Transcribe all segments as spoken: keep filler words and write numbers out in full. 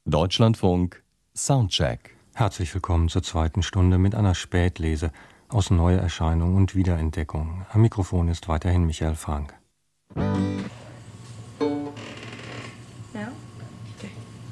Deutschlandfunk Soundcheck. Herzlich willkommen zur zweiten Stunde mit einer Spätlese aus Neuerscheinung und Wiederentdeckung. Am Mikrofon ist weiterhin Michael Frank. Ja? Okay.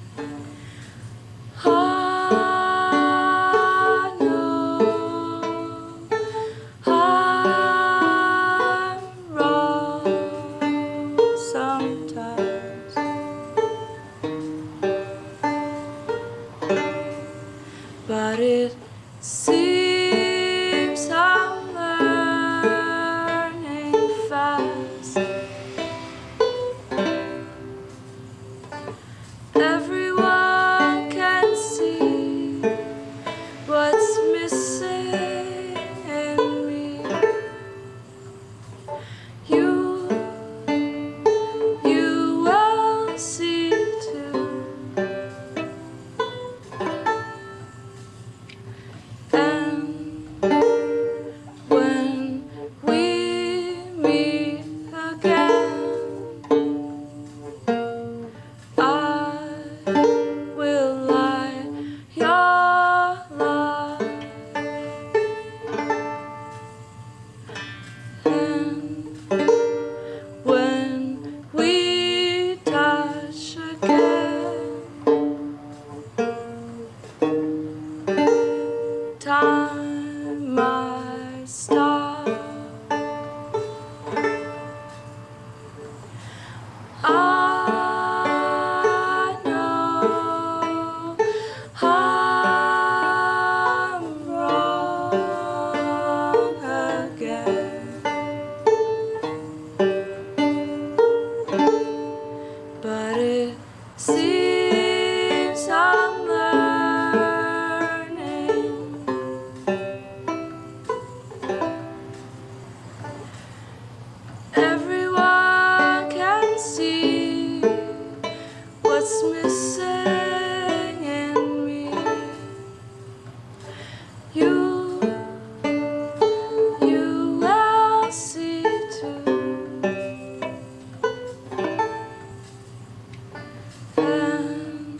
But it seems I'm learning fast. Everyone can see what's missing in me. You, you will see too. Time I stop. I know I'm wrong again, but it seems I'm learning. Everyone can see what's missing in me. You, you will see too. And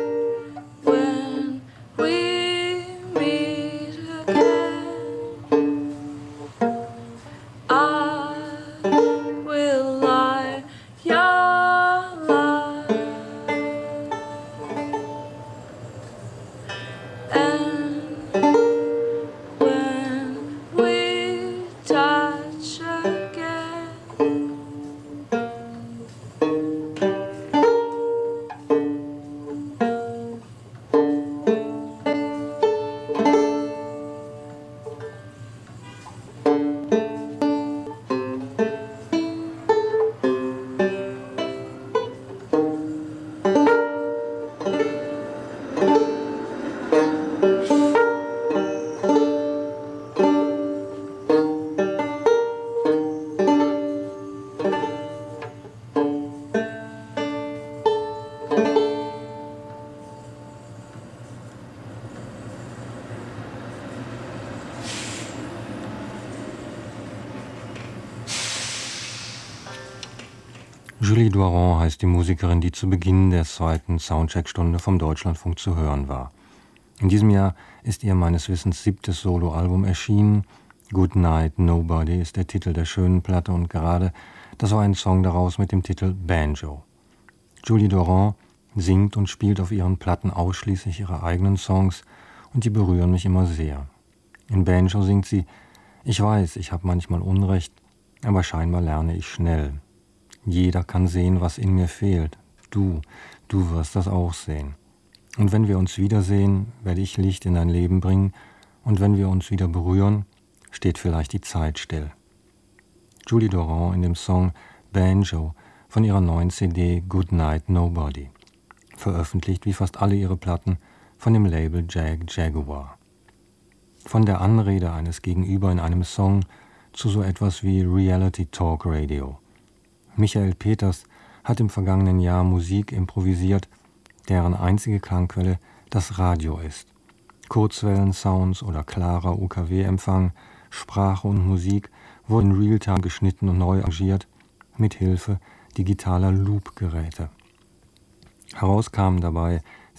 when we meet again, I will lie your life, and when we touch again, Julie Doiron heißt die Musikerin, die zu Beginn der zweiten Soundcheck-Stunde vom Deutschlandfunk zu hören war. In diesem Jahr ist ihr meines Wissens siebtes Soloalbum erschienen. Good Night Nobody ist der Titel der schönen Platte und gerade das war ein Song daraus mit dem Titel Banjo. Julie Doiron singt und spielt auf ihren Platten ausschließlich ihre eigenen Songs und die berühren mich immer sehr. In Banjo singt sie: Ich weiß, ich habe manchmal Unrecht, aber scheinbar lerne ich schnell. Jeder kann sehen, was in mir fehlt. Du, du wirst das auch sehen. Und wenn wir uns wiedersehen, werde ich Licht in dein Leben bringen. Und wenn wir uns wieder berühren, steht vielleicht die Zeit still. Julie Doiron in dem Song Banjo von ihrer neuen C D Good Night Nobody. Veröffentlicht wie fast alle ihre Platten von dem Label Jag Jaguar. Von der Anrede eines Gegenüber in einem Song zu so etwas wie Reality Talk Radio. Michael Peters hat im vergangenen Jahr Musik improvisiert, deren einzige Klangquelle das Radio ist. Kurzwellensounds oder klarer U K W-Empfang, Sprache und Musik wurden in Realtime geschnitten und neu arrangiert, mit Hilfe digitaler Loop-Geräte. Heraus kamen dabei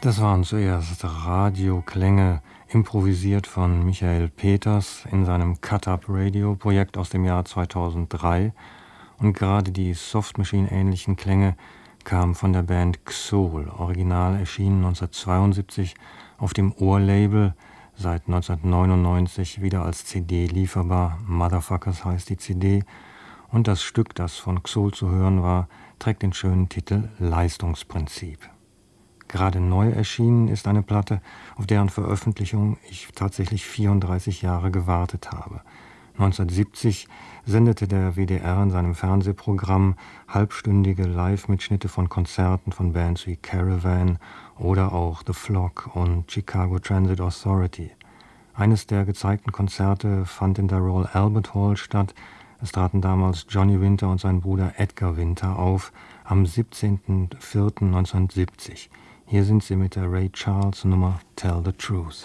Das waren zuerst Radioklänge, improvisiert von Michael Peters in seinem Cut-Up-Radio-Projekt aus dem Jahr zweitausenddrei. Und gerade die Soft-Machine-ähnlichen Klänge kamen von der Band Xol, original erschienen neunzehnhundertzweiundsiebzig auf dem Ohr-Label, seit neunzehnhundertneunundneunzig wieder als C D lieferbar. Motherfuckers heißt die C D. Und das Stück, das von Xol zu hören war, trägt den schönen Titel Leistungsprinzip. Gerade neu erschienen ist eine Platte, auf deren Veröffentlichung ich tatsächlich vierunddreißig Jahre gewartet habe. neunzehnhundertsiebzig sendete der W D R in seinem Fernsehprogramm halbstündige Live-Mitschnitte von Konzerten von Bands wie Caravan oder auch The Flock und Chicago Transit Authority. Eines der gezeigten Konzerte fand in der Royal Albert Hall statt. Es traten damals Johnny Winter und sein Bruder Edgar Winter auf, am siebzehnten vierten neunzehnhundertsiebzig. Hier sind sie mit der Ray Charles Nummer Tell the Truth.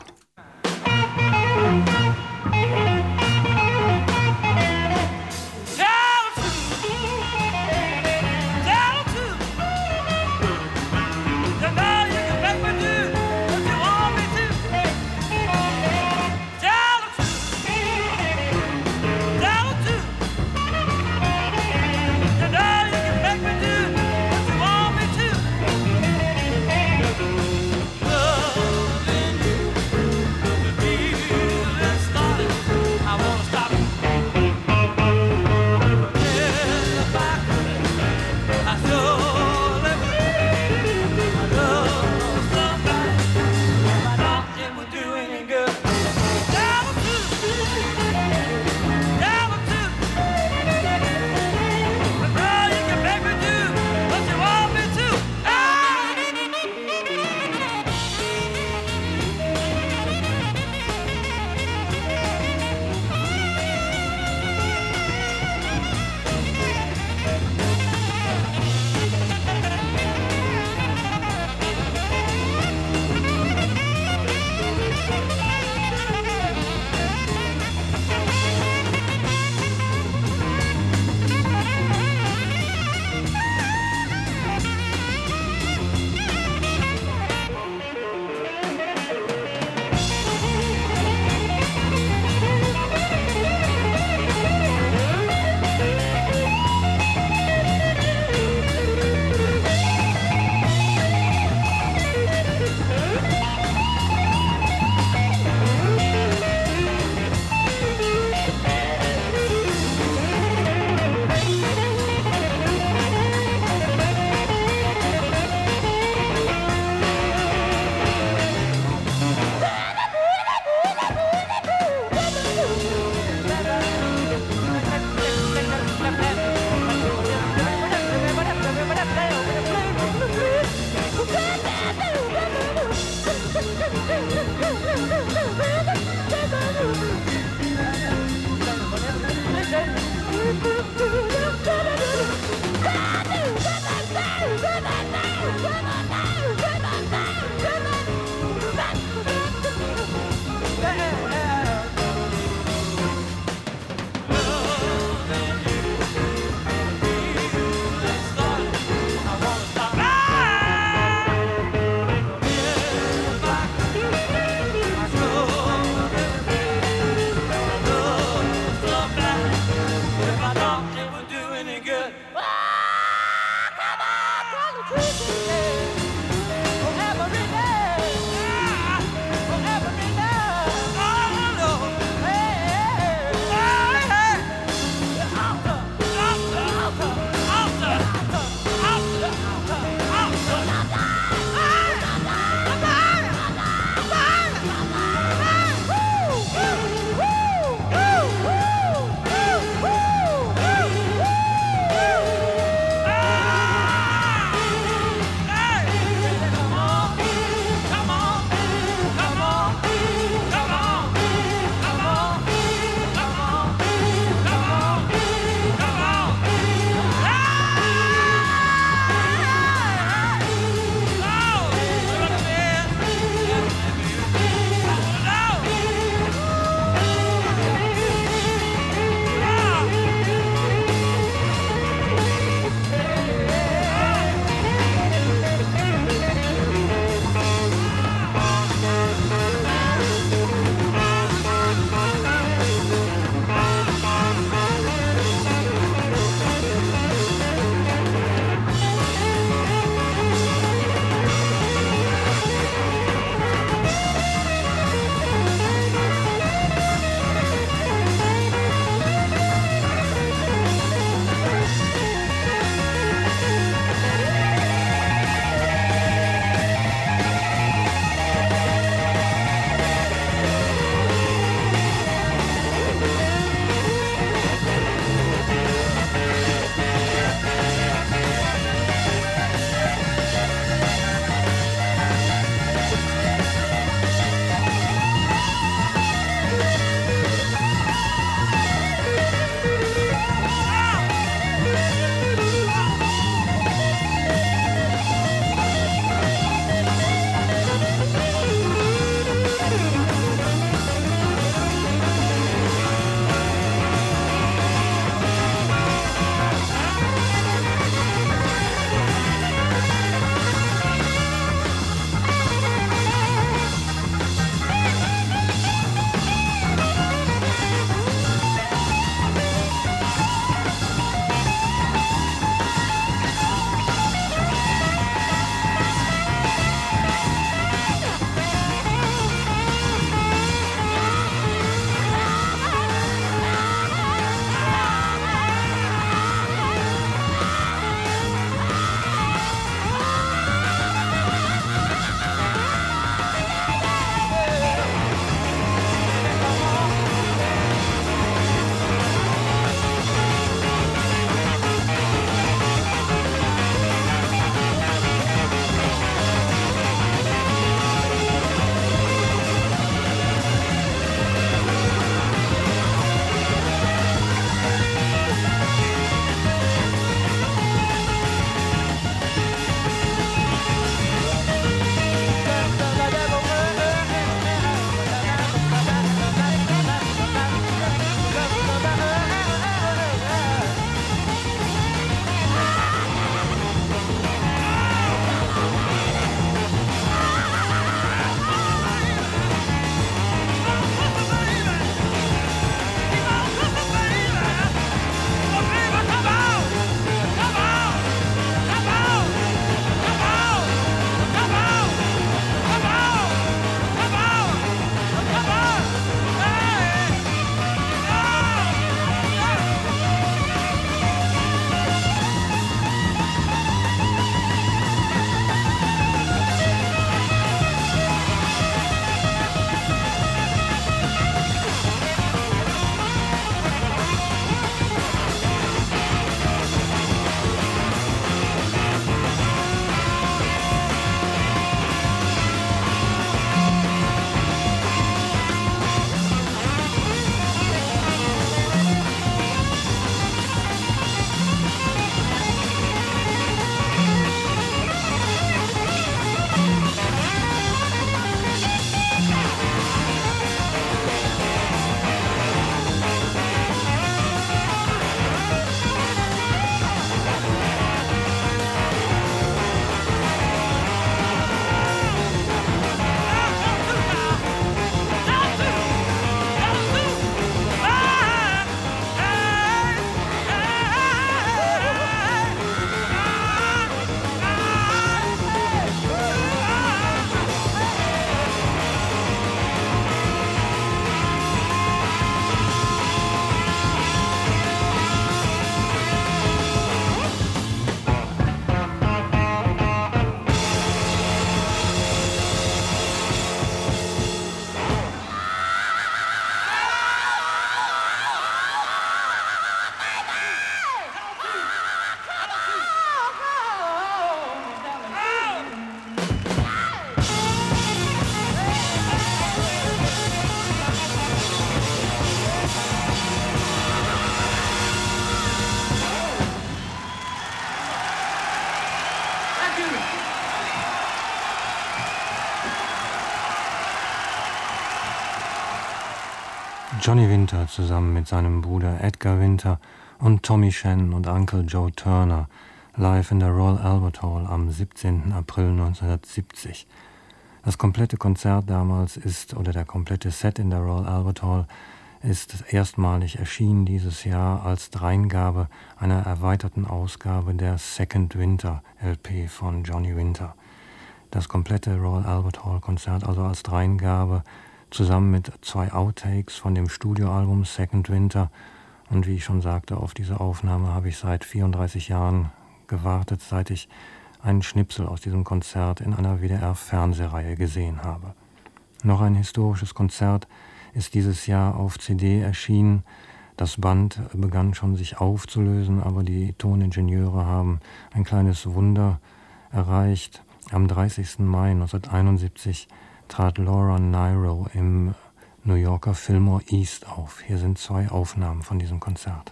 Johnny Winter zusammen mit seinem Bruder Edgar Winter und Tommy Shannon und Uncle Joe Turner live in der Royal Albert Hall am siebzehnten April neunzehnhundertsiebzig. Das komplette Konzert damals ist, oder der komplette Set in der Royal Albert Hall ist erstmalig erschienen dieses Jahr als Dreingabe einer erweiterten Ausgabe der Second Winter L P von Johnny Winter. Das komplette Royal Albert Hall Konzert also als Dreingabe zusammen mit zwei Outtakes von dem Studioalbum Second Winter. Und wie ich schon sagte, auf diese Aufnahme habe ich seit vierunddreißig Jahren gewartet, seit ich einen Schnipsel aus diesem Konzert in einer W D R-Fernsehreihe gesehen habe. Noch ein historisches Konzert ist dieses Jahr auf C D erschienen. Das Band begann schon sich aufzulösen, aber die Toningenieure haben ein kleines Wunder erreicht. Am dreißigsten Mai neunzehnhunderteinundsiebzig trat Laura Nyro im New Yorker Fillmore East auf. Hier sind zwei Aufnahmen von diesem Konzert.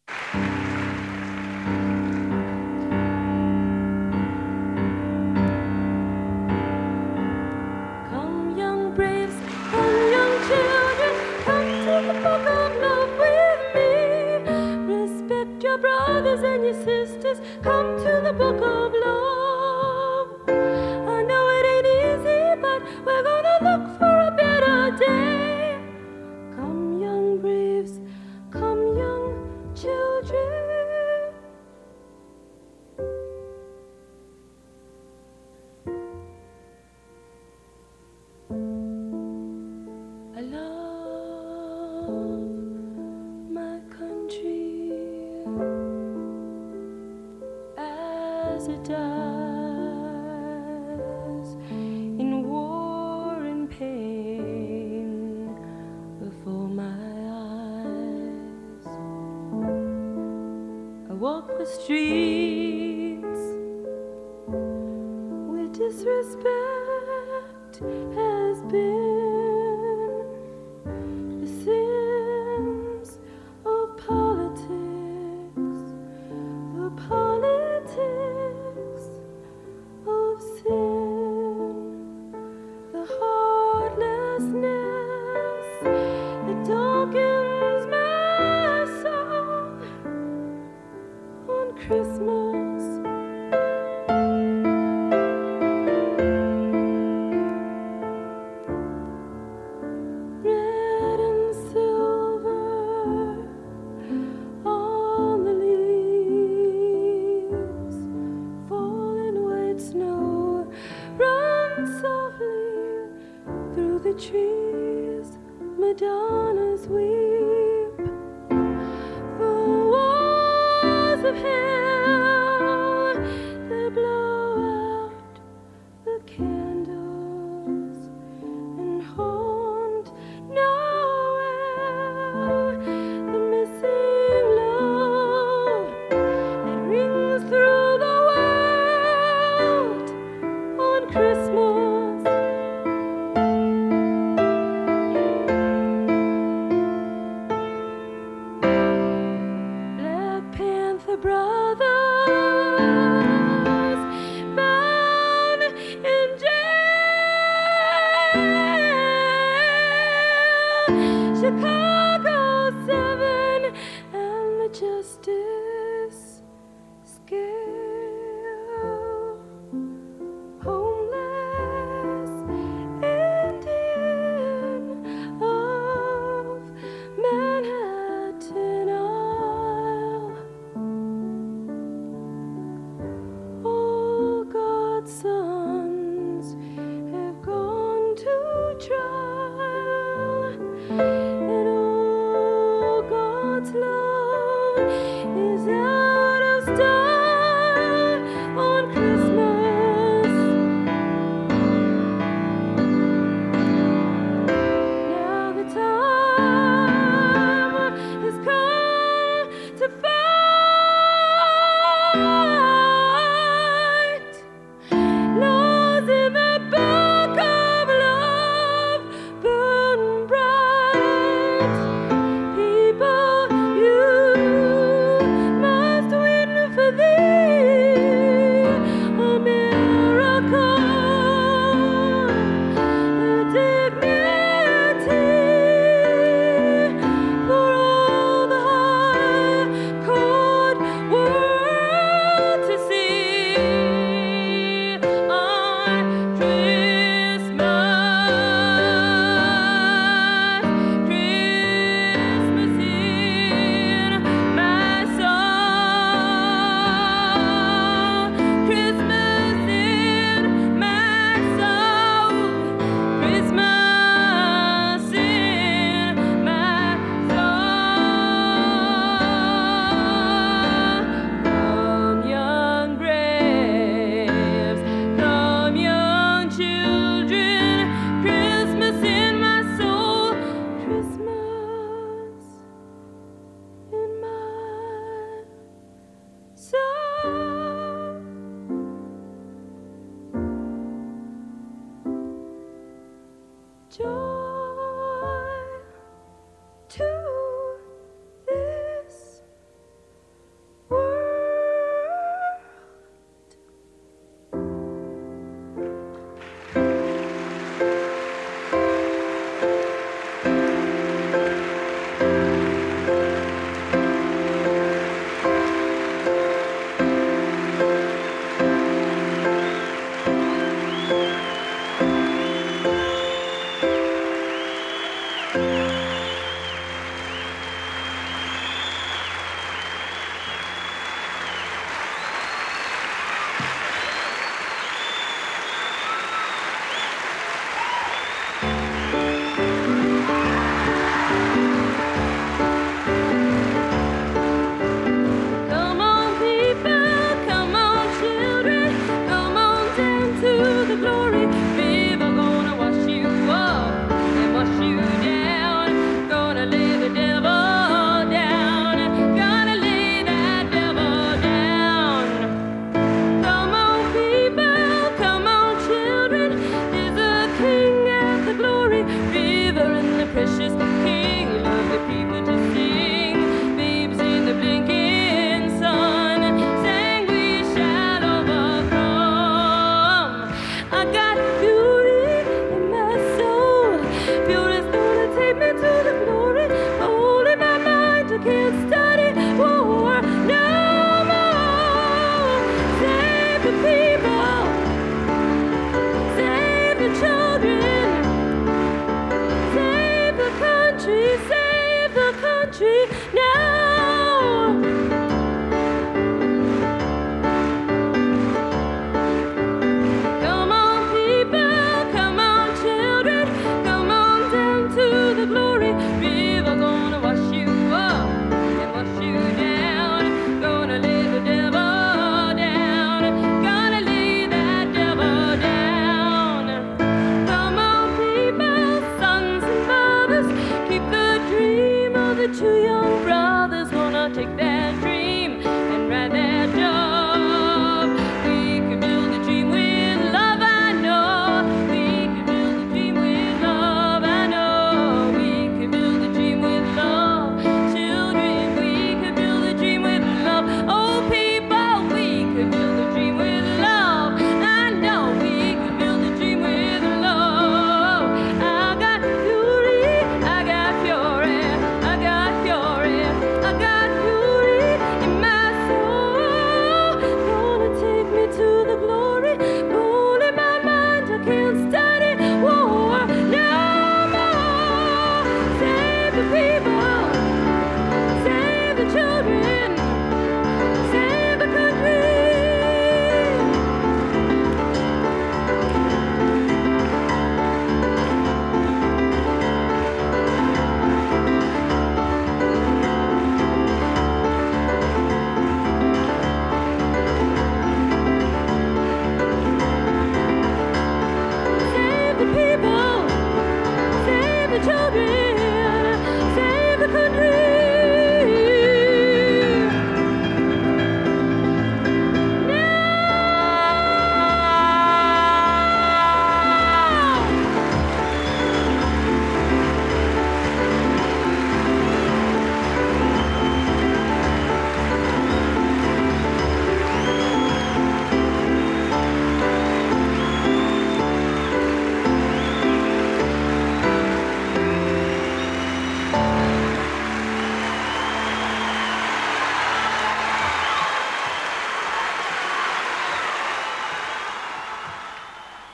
Brothers and your sisters, come to the book of love. I know it ain't easy, but we're gonna look for a better day. Come, young braves, come, young children. I love my country as it does in war and pain before my eyes. I walk the streets where disrespect has been, the sins of politics, the politics of sin, the heartlessness that darkens my soul on Christmas. Red and silver on the leaves, falling white snow, run softly through the trees. Madonnas weep. The walls of hell, they blow out the candles and haunt Noel, the missing love that rings through the world on Christmas. Black Panther brothers bound in jail. Chicago seven and the Justice Scale. Homeless Indian of Manhattan Isle. All God's sons have gone to trial, and all God's love is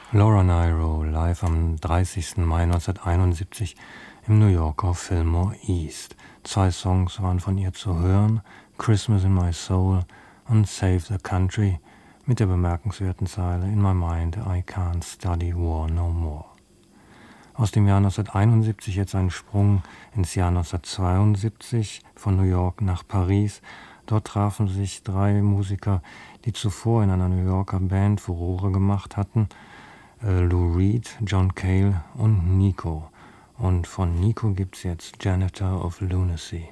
Laura Nyro live am dreißigsten Mai neunzehnhunderteinundsiebzig im New Yorker Fillmore East. Zwei Songs waren von ihr zu hören, Christmas in My Soul und Save the Country, mit der bemerkenswerten Zeile In my mind I can't study war no more. Aus dem Jahr neunzehnhunderteinundsiebzig jetzt ein Sprung ins Jahr neunzehnhundertzweiundsiebzig von New York nach Paris. Dort trafen sich drei Musiker, die zuvor in einer New Yorker Band Furore gemacht hatten, äh, Lou Reed, John Cale und Nico. Und von Nico gibt's jetzt Janitor of Lunacy.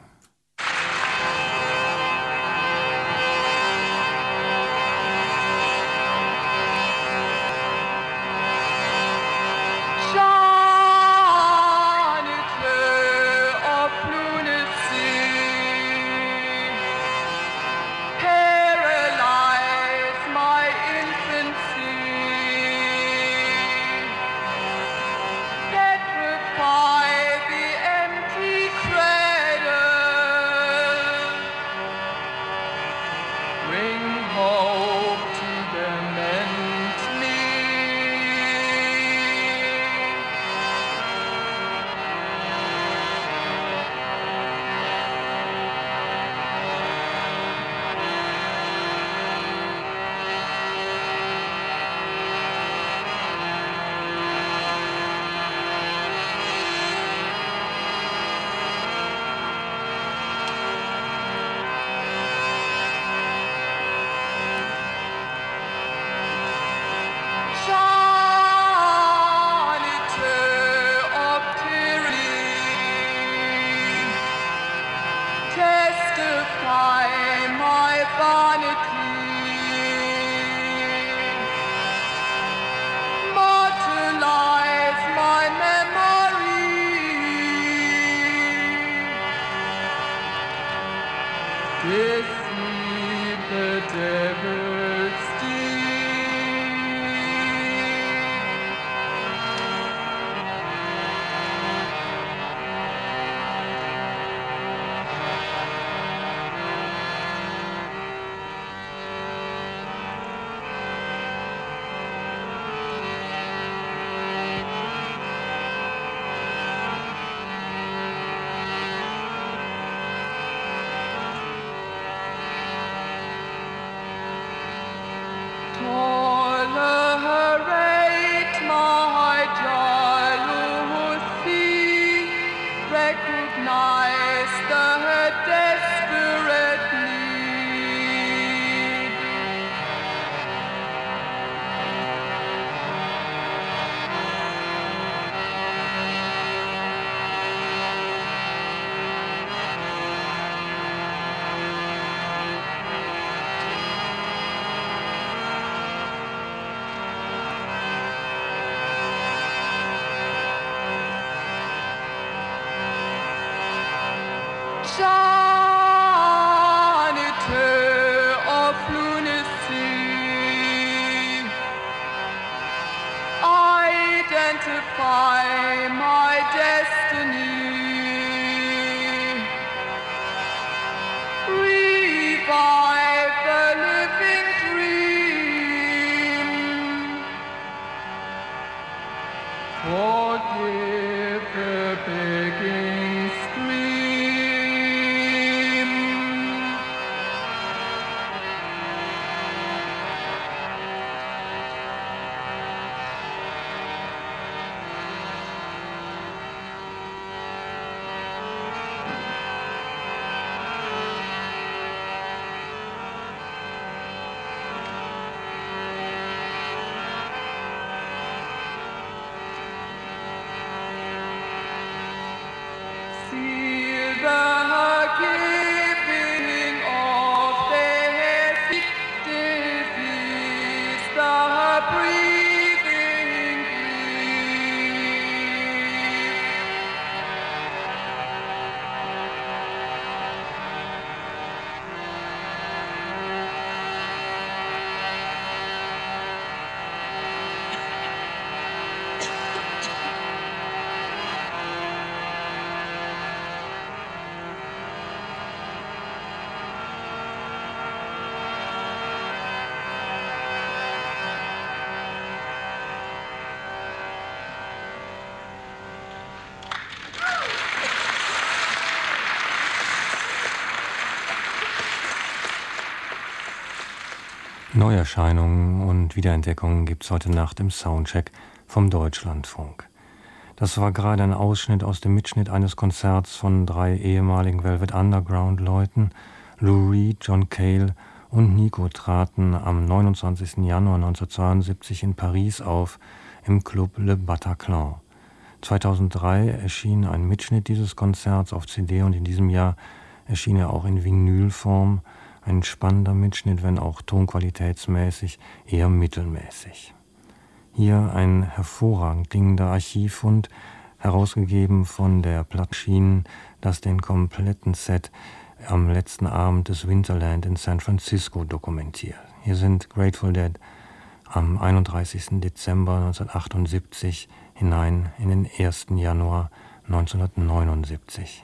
Neuerscheinungen und Wiederentdeckungen gibt es heute Nacht im Soundcheck vom Deutschlandfunk. Das war gerade ein Ausschnitt aus dem Mitschnitt eines Konzerts von drei ehemaligen Velvet Underground-Leuten. Lou Reed, John Cale und Nico traten am neunundzwanzigsten Januar neunzehnhundertzweiundsiebzig in Paris auf im Club Le Bataclan. zweitausenddrei erschien ein Mitschnitt dieses Konzerts auf C D und in diesem Jahr erschien er auch in Vinylform. Ein spannender Mitschnitt, wenn auch tonqualitätsmäßig eher mittelmäßig. Hier ein hervorragend klingender Archivfund, herausgegeben von der Plattschienen, das den kompletten Set am letzten Abend des Winterland in San Francisco dokumentiert. Hier sind Grateful Dead am einunddreißigsten Dezember neunzehnhundertachtundsiebzig hinein in den ersten Januar neunzehnhundertneunundsiebzig.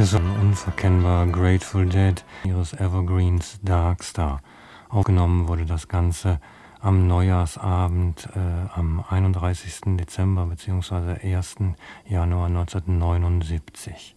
Das ist unverkennbar Grateful Dead ihres Evergreens Dark Star. Aufgenommen wurde das Ganze am Neujahrsabend äh, am einunddreißigsten Dezember bzw. ersten Januar neunzehnhundertneunundsiebzig.